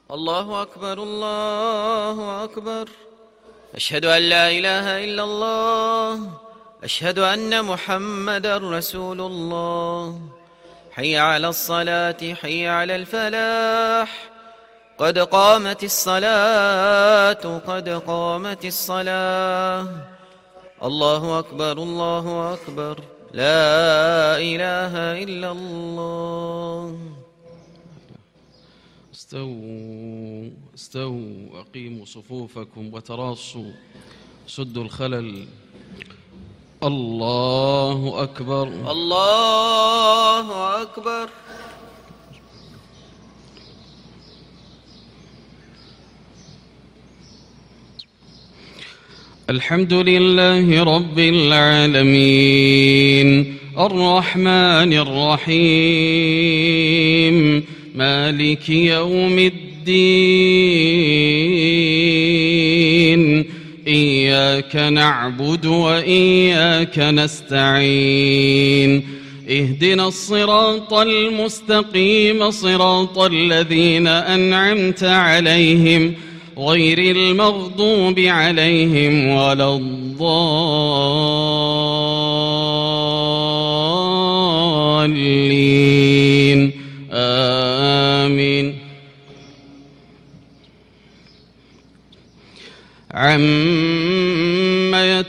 الله أكبر الله أكبر. أشهد أن لا إله إلا الله. أشهد أن محمدا رسول الله. حي على الصلاة حي على الفلاح. قد قامت الصلاة قد قامت الصلاة. الله أكبر الله أكبر. لا إله إلا الله. استووا استووا أقيموا صفوفكم وتراصوا، سدوا الخلل. الله أكبر الله أكبر. الحمد لله رب العالمين، الرحمن الرحيم، مالك يوم الدين. إياك نعبد وإياك نستعين. اهدنا الصراط المستقيم، صراط الذين أنعمت عليهم غير المغضوب عليهم ولا الضالين. آمين. عما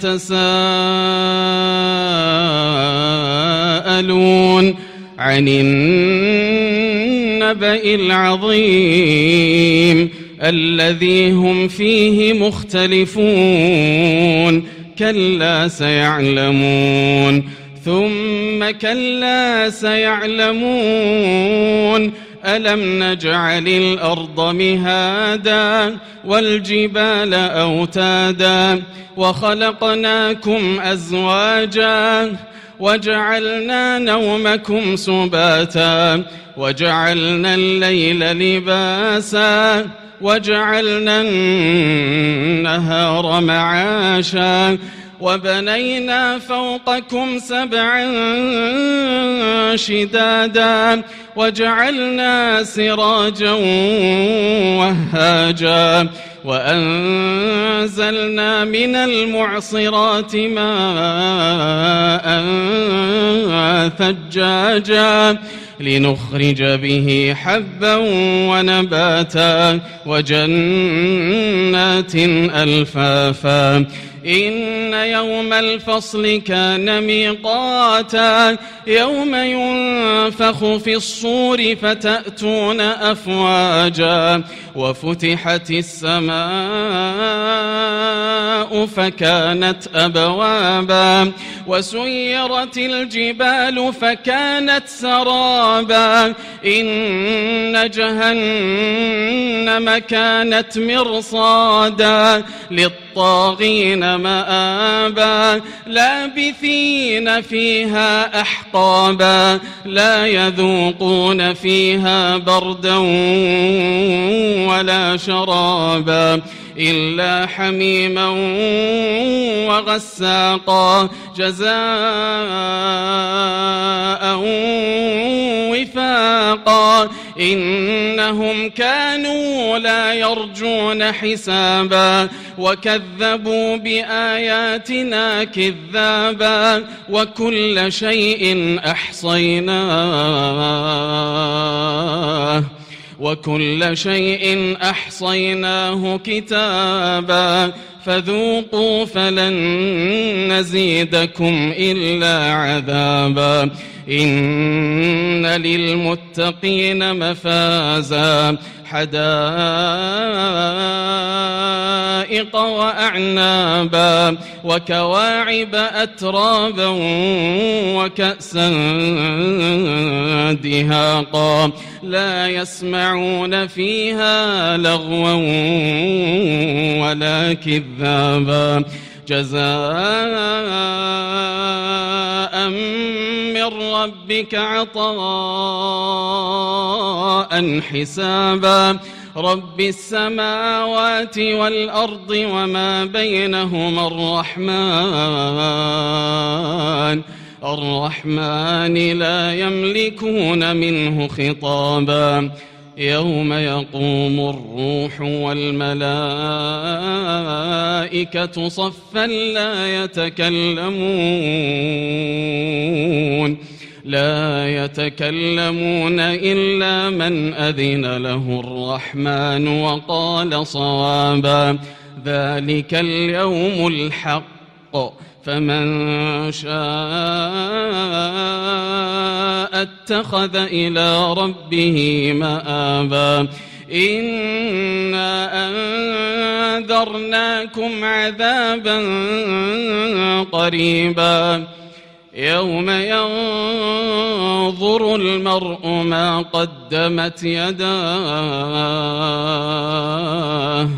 يتساءلون عن النبأ العظيم الذي هم فيه مختلفون. كلا سيعلمون ثم كلا سيعلمون. ألم نجعل الأرض مهادا والجبال أوتادا وخلقناكم أزواجا وجعلنا نومكم سباتا وجعلنا الليل لباسا وجعلنا النهار معاشا وبنينا فوقكم سبعا شدادا وجعلنا سراجا وهاجا وأنزلنا من المعصرات ماء ثجاجا لنخرج به حبا ونباتا وجنات ألفافا. إن يوم الفصل كان ميقاتا. يوم ينفخ في الصور فتأتون أفواجا وفتحت السماء فكانت أبوابا وسيرت الجبال فكانت سرابا. إن جهنم كانت مرصادا للطاغين مآبا لابثين فيها أحقابا لا يذوقون فيها بردا ولا شرابا إلا حميما وغساقا جزاء وفاقا. إنهم كانوا لا يرجون حسابا وكذبوا بآياتنا كذابا وكل شيء أحصيناه كتابا فذوقوا فلن نزيدكم إلا عذابا. إن للمتقين مفازا حدائق وأعنابا وكواعب أترابا وكأسا دهاقا لا يسمعون فيها لغوا ولا كذابا جزاء من ربك عطاء حسابا. رب السماوات والأرض وما بينهما الرحمن لا يملكون منه خطابا. يوم يقوم الروح والملائكة صفا لا يتكلمون إلا من أذن له الرحمن وقال صوابا. ذلك اليوم الحق، فمن شاء اتخذ إلى ربه مآبا. إنا أنذرناكم عذابا قريبا يوم ينظر المرء ما قدمت يداه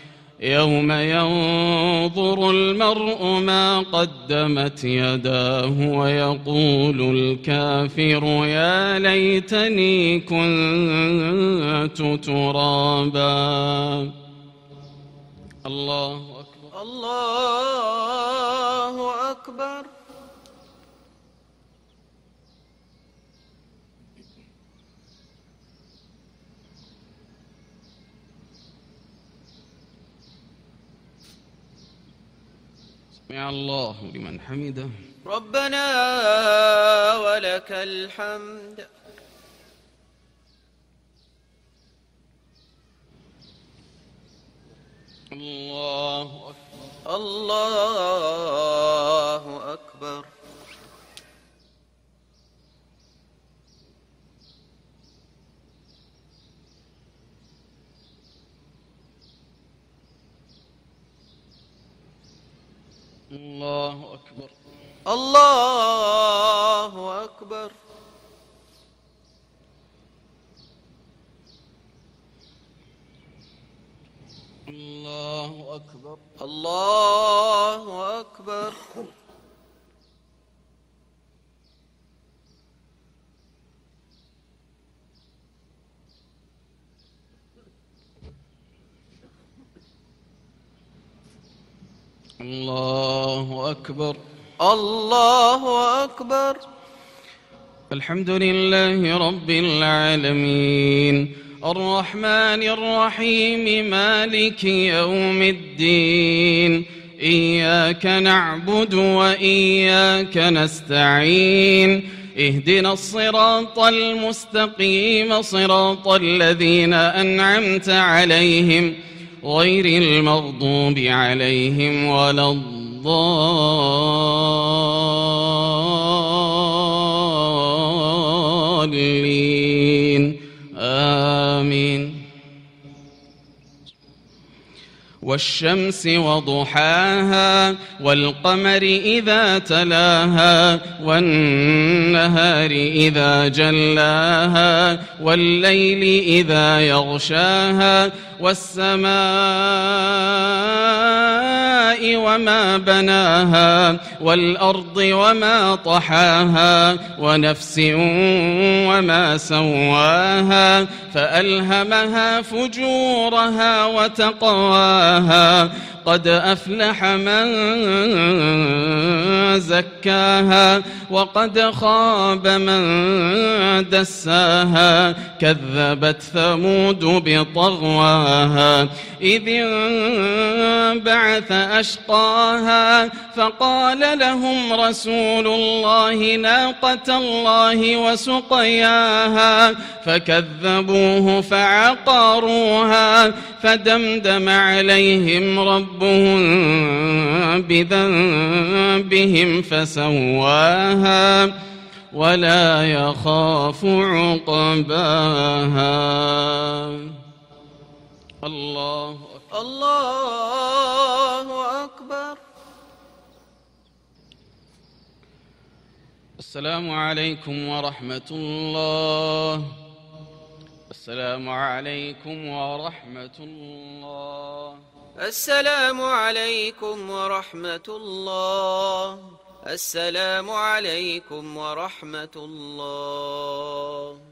ويقول الكافر يا ليتني كنت ترابا. الله أكبر. الله أكبر. سمع الله لمن حمده. ربنا ولك الحمد. الله أكبر. الله أكبر. الله أكبر. الله أكبر. الله أكبر. الله أكبر. الله أكبر. الله أكبر. الحمد لله رب العالمين الرحمن الرحيم مالك يوم الدين. إياك نعبد وإياك نستعين. اهدنا الصراط المستقيم صراط الذين أنعمت عليهم غير المغضوب عليهم ولا الضالين. آمين. والشمس وضحاها والقمر إذا تلاها والنهار إذا جلاها والليل إذا يغشاها والسماء وما بناها والأرض وما طحاها ونفس وما سواها فألهمها فجورها وتقواها. قد أفلح من زكاها وقد خاب من دساها. كذبت ثمود بطغواها إذ انبعث أشقاها فقال لهم رسول الله ناقة الله وسقياها فكذبوه فعقروها فدمدم عليهم ربهم بذنبهم فسواها ولا يخاف عقباها. الله أكبر. الله أكبر. السلام عليكم ورحمة الله. السلام عليكم ورحمة الله. السلام عليكم ورحمة الله. السلام عليكم ورحمة الله.